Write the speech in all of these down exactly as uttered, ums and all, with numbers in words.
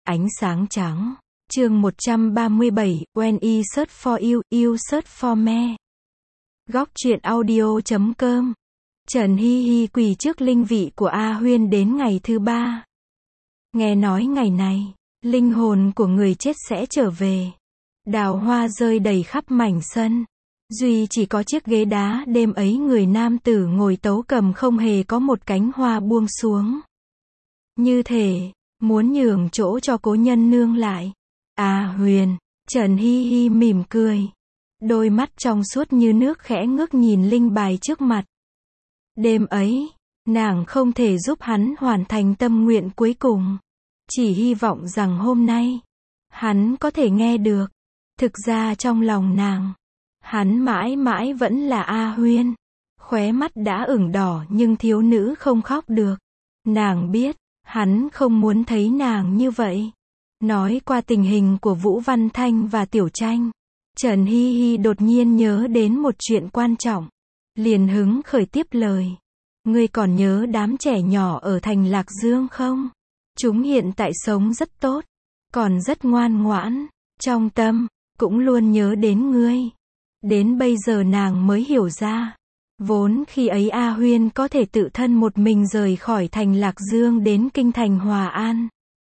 Ánh sáng trắng. Chương một trăm ba mươi bảy, When I search for you, you search for me. Góc truyện audio chấm com. Trần Hi Hi quỳ trước linh vị của A Huyên đến ngày thứ ba. Nghe nói ngày này, linh hồn của người chết sẽ trở về. Đào hoa rơi đầy khắp mảnh sân. Duy chỉ có chiếc ghế đá đêm ấy người nam tử ngồi tấu cầm không hề có một cánh hoa buông xuống. Như thể, muốn nhường chỗ cho cố nhân nương lại. A Huyền, Trần Hi Hi mỉm cười. Đôi mắt trong suốt như nước khẽ ngước nhìn linh bài trước mặt. Đêm ấy, nàng không thể giúp hắn hoàn thành tâm nguyện cuối cùng. Chỉ hy vọng rằng hôm nay, hắn có thể nghe được. Thực ra trong lòng nàng, hắn mãi mãi vẫn là A Huyên. Khóe mắt đã ửng đỏ nhưng thiếu nữ không khóc được. Nàng biết, hắn không muốn thấy nàng như vậy. Nói qua tình hình của Vũ Văn Thanh và Tiểu Tranh, Trần Hi Hi đột nhiên nhớ đến một chuyện quan trọng. Liền hứng khởi tiếp lời. Ngươi còn nhớ đám trẻ nhỏ ở thành Lạc Dương không? Chúng hiện tại sống rất tốt, còn rất ngoan ngoãn, trong tâm, cũng luôn nhớ đến ngươi. Đến bây giờ nàng mới hiểu ra. Vốn khi ấy A Huyên có thể tự thân một mình rời khỏi thành Lạc Dương đến kinh thành Hòa An.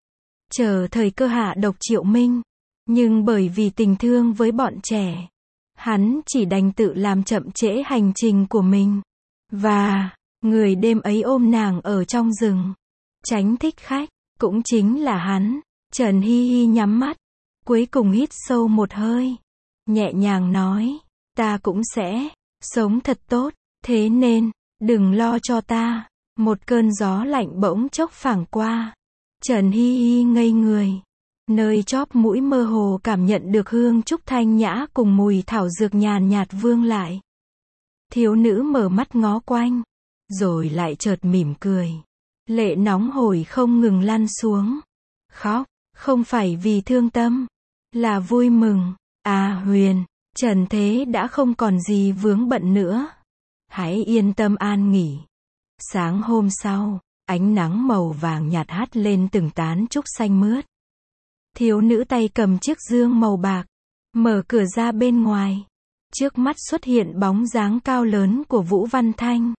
Chờ thời cơ hạ độc Triệu Minh. Nhưng bởi vì tình thương với bọn trẻ, hắn chỉ đành tự làm chậm trễ hành trình của mình. Và, người đêm ấy ôm nàng ở trong rừng, tránh thích khách, cũng chính là hắn. Trần Hi Hi nhắm mắt, cuối cùng hít sâu một hơi, nhẹ nhàng nói, ta cũng sẽ sống thật tốt, thế nên, đừng lo cho ta. Một cơn gió lạnh bỗng chốc phảng qua. Trần Hi Hi ngây người. Nơi chóp mũi mơ hồ cảm nhận được hương trúc thanh nhã cùng mùi thảo dược nhàn nhạt vương lại. Thiếu nữ mở mắt ngó quanh, rồi lại chợt mỉm cười. Lệ nóng hổi không ngừng lăn xuống. Khóc, không phải vì thương tâm, là vui mừng. À Huyền, trần thế đã không còn gì vướng bận nữa. Hãy yên tâm an nghỉ. Sáng hôm sau, ánh nắng màu vàng nhạt hắt lên từng tán trúc xanh mướt. Thiếu nữ tay cầm chiếc dương màu bạc, mở cửa ra bên ngoài. Trước mắt xuất hiện bóng dáng cao lớn của Vũ Văn Thanh.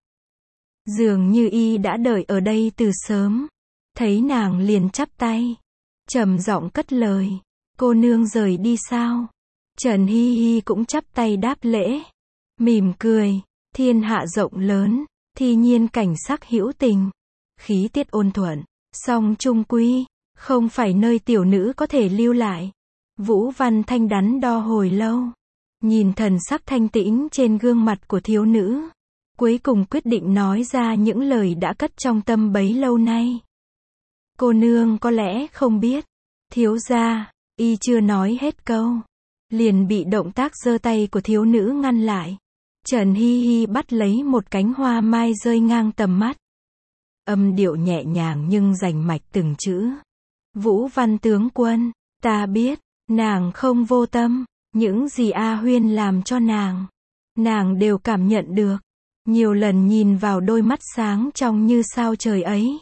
Dường như y đã đợi ở đây từ sớm. Thấy nàng liền chắp tay, trầm giọng cất lời, cô nương rời đi sao? Trần Hi Hi cũng chắp tay đáp lễ, mỉm cười, thiên hạ rộng lớn, thi nhiên cảnh sắc hữu tình, khí tiết ôn thuận, song chung quy, không phải nơi tiểu nữ có thể lưu lại. Vũ Văn Thanh đắn đo hồi lâu, nhìn thần sắc thanh tĩnh trên gương mặt của thiếu nữ, cuối cùng quyết định nói ra những lời đã cất trong tâm bấy lâu nay. Cô nương có lẽ không biết, thiếu gia, y chưa nói hết câu, liền bị động tác giơ tay của thiếu nữ ngăn lại. Trần Hi Hi bắt lấy một cánh hoa mai rơi ngang tầm mắt. Âm điệu nhẹ nhàng nhưng rành mạch từng chữ. Vũ Văn tướng quân, ta biết, nàng không vô tâm, những gì A Huyên làm cho nàng, nàng đều cảm nhận được. Nhiều lần nhìn vào đôi mắt sáng trong như sao trời ấy,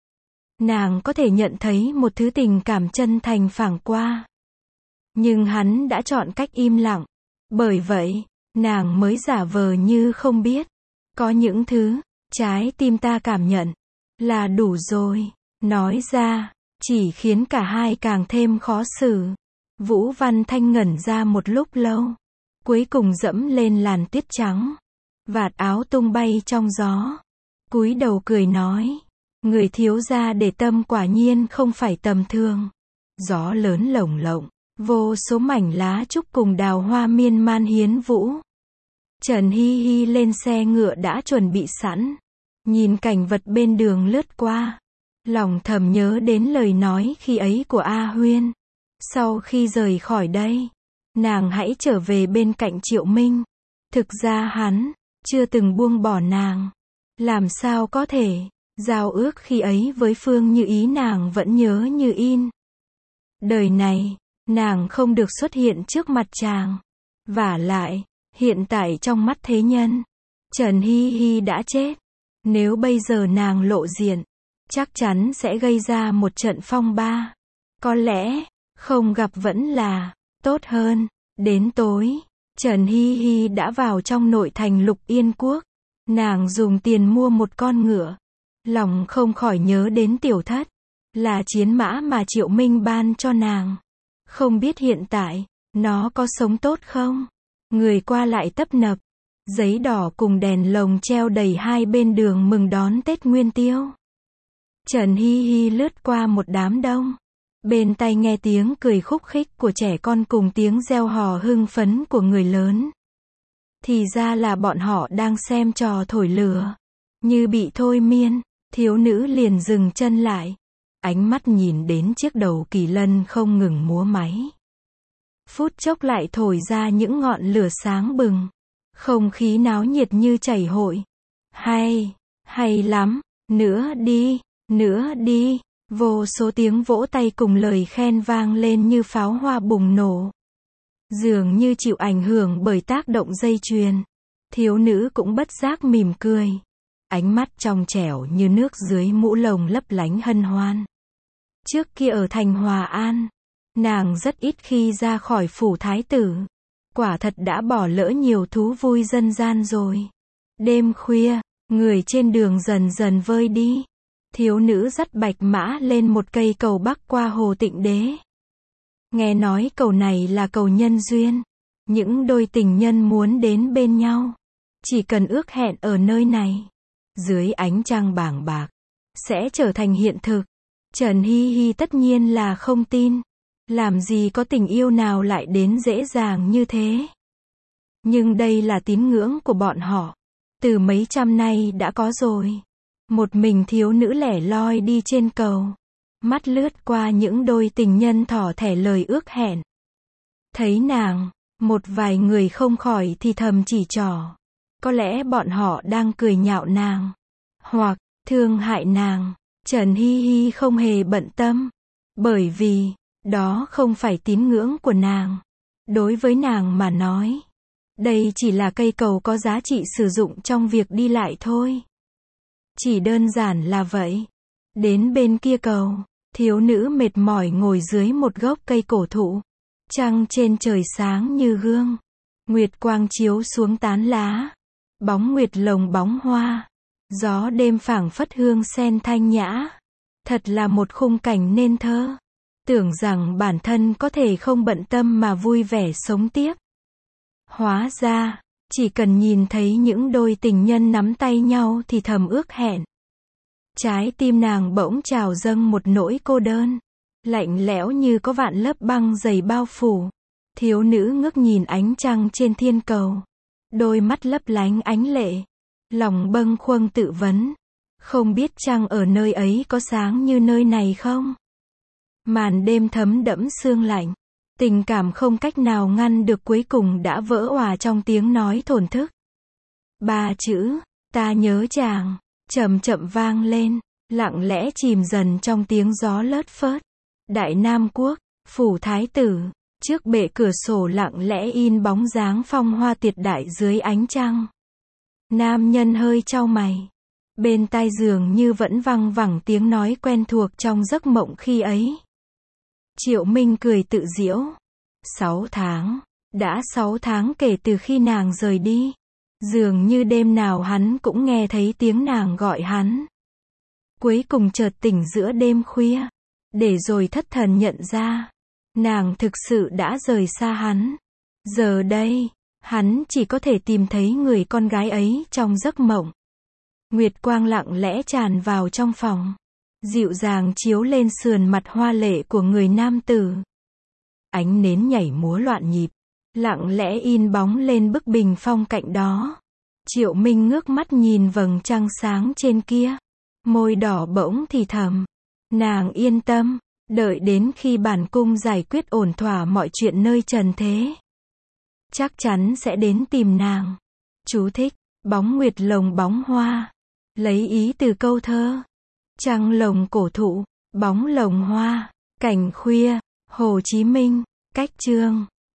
nàng có thể nhận thấy một thứ tình cảm chân thành phảng qua. Nhưng hắn đã chọn cách im lặng. Bởi vậy, nàng mới giả vờ như không biết. Có những thứ, trái tim ta cảm nhận, là đủ rồi. Nói ra, chỉ khiến cả hai càng thêm khó xử. Vũ Văn Thanh ngẩn ra một lúc lâu, cuối cùng dẫm lên làn tuyết trắng. Vạt áo tung bay trong gió. Cúi đầu cười nói, người thiếu gia để tâm quả nhiên không phải tầm thường. Gió lớn lồng lộng, vô số mảnh lá trúc cùng đào hoa miên man hiến vũ. Trần Hi Hi lên xe ngựa đã chuẩn bị sẵn, nhìn cảnh vật bên đường lướt qua, lòng thầm nhớ đến lời nói khi ấy của A Huyên. Sau khi rời khỏi đây, nàng hãy trở về bên cạnh Triệu Minh. Thực ra hắn chưa từng buông bỏ nàng. Làm sao có thể, giao ước khi ấy với Phương Như Ý nàng vẫn nhớ như in. Đời này, nàng không được xuất hiện trước mặt chàng. Vả lại, hiện tại trong mắt thế nhân, Trần Hi Hi đã chết. Nếu bây giờ nàng lộ diện, chắc chắn sẽ gây ra một trận phong ba. Có lẽ, không gặp vẫn là tốt hơn. Đến tối, Trần Hi Hi đã vào trong nội thành Lục Yên Quốc. Nàng dùng tiền mua một con ngựa. Lòng không khỏi nhớ đến tiểu thất. Là chiến mã mà Triệu Minh ban cho nàng. Không biết hiện tại, nó có sống tốt không? Người qua lại tấp nập. Giấy đỏ cùng đèn lồng treo đầy hai bên đường mừng đón Tết Nguyên Tiêu. Trần Hi Hi lướt qua một đám đông. Bên tai nghe tiếng cười khúc khích của trẻ con cùng tiếng reo hò hưng phấn của người lớn. Thì ra là bọn họ đang xem trò thổi lửa. Như bị thôi miên, thiếu nữ liền dừng chân lại. Ánh mắt nhìn đến chiếc đầu kỳ lân không ngừng múa máy. Phút chốc lại thổi ra những ngọn lửa sáng bừng. Không khí náo nhiệt như chảy hội. Hay, hay lắm, nữa đi, nữa đi. Vô số tiếng vỗ tay cùng lời khen vang lên như pháo hoa bùng nổ. Dường như chịu ảnh hưởng bởi tác động dây chuyền. Thiếu nữ cũng bất giác mỉm cười. Ánh mắt trong trẻo như nước dưới mũ lồng lấp lánh hân hoan. Trước kia ở thành Hòa An, nàng rất ít khi ra khỏi phủ thái tử. Quả thật đã bỏ lỡ nhiều thú vui dân gian rồi. Đêm khuya, người trên đường dần dần vơi đi. Thiếu nữ dắt bạch mã lên một cây cầu bắc qua hồ Tịnh Đế. Nghe nói cầu này là cầu nhân duyên. Những đôi tình nhân muốn đến bên nhau. Chỉ cần ước hẹn ở nơi này. Dưới ánh trăng bảng bạc. Sẽ trở thành hiện thực. Trần Hi Hi tất nhiên là không tin. Làm gì có tình yêu nào lại đến dễ dàng như thế. Nhưng đây là tín ngưỡng của bọn họ. Từ mấy trăm nay đã có rồi. Một mình thiếu nữ lẻ loi đi trên cầu. Mắt lướt qua những đôi tình nhân thỏ thẻ lời ước hẹn. Thấy nàng, một vài người không khỏi thì thầm chỉ trỏ. Có lẽ bọn họ đang cười nhạo nàng. Hoặc, thương hại nàng. Trần Hi Hi không hề bận tâm. Bởi vì, đó không phải tín ngưỡng của nàng. Đối với nàng mà nói. Đây chỉ là cây cầu có giá trị sử dụng trong việc đi lại thôi. Chỉ đơn giản là vậy. Đến bên kia cầu, thiếu nữ mệt mỏi ngồi dưới một gốc cây cổ thụ. Trăng trên trời sáng như gương. Nguyệt quang chiếu xuống tán lá. Bóng nguyệt lồng bóng hoa. Gió đêm phảng phất hương sen thanh nhã. Thật là một khung cảnh nên thơ. Tưởng rằng bản thân có thể không bận tâm mà vui vẻ sống tiếp. Hóa ra, chỉ cần nhìn thấy những đôi tình nhân nắm tay nhau thì thầm ước hẹn. Trái tim nàng bỗng trào dâng một nỗi cô đơn. Lạnh lẽo như có vạn lớp băng dày bao phủ. Thiếu nữ ngước nhìn ánh trăng trên thiên cầu. Đôi mắt lấp lánh ánh lệ. Lòng bâng khuâng tự vấn. Không biết trăng ở nơi ấy có sáng như nơi này không? Màn đêm thấm đẫm sương lạnh. Tình cảm không cách nào ngăn được cuối cùng đã vỡ òa trong tiếng nói thổn thức. Ba chữ, ta nhớ chàng, chậm chậm vang lên, lặng lẽ chìm dần trong tiếng gió lất phớt. Đại Nam Quốc, phủ thái tử, trước bệ cửa sổ lặng lẽ in bóng dáng phong hoa tuyệt đại dưới ánh trăng. Nam nhân hơi chau mày. Bên tai giường như vẫn văng vẳng tiếng nói quen thuộc trong giấc mộng khi ấy. Triệu Minh cười tự giễu. Sáu tháng. Đã sáu tháng kể từ khi nàng rời đi. Dường như đêm nào hắn cũng nghe thấy tiếng nàng gọi hắn. Cuối cùng chợt tỉnh giữa đêm khuya. Để rồi thất thần nhận ra. Nàng thực sự đã rời xa hắn. Giờ đây, hắn chỉ có thể tìm thấy người con gái ấy trong giấc mộng. Nguyệt quang lặng lẽ tràn vào trong phòng. Dịu dàng chiếu lên sườn mặt hoa lệ của người nam tử. Ánh nến nhảy múa loạn nhịp. Lặng lẽ in bóng lên bức bình phong cạnh đó. Triệu Minh ngước mắt nhìn vầng trăng sáng trên kia. Môi đỏ bỗng thì thầm. Nàng yên tâm. Đợi đến khi bản cung giải quyết ổn thỏa mọi chuyện nơi trần thế. Chắc chắn sẽ đến tìm nàng. Chú thích. Bóng nguyệt lồng bóng hoa. Lấy ý từ câu thơ. Trăng lồng cổ thụ. Bóng lồng hoa. Cảnh khuya. Hồ Chí Minh. Cách chương.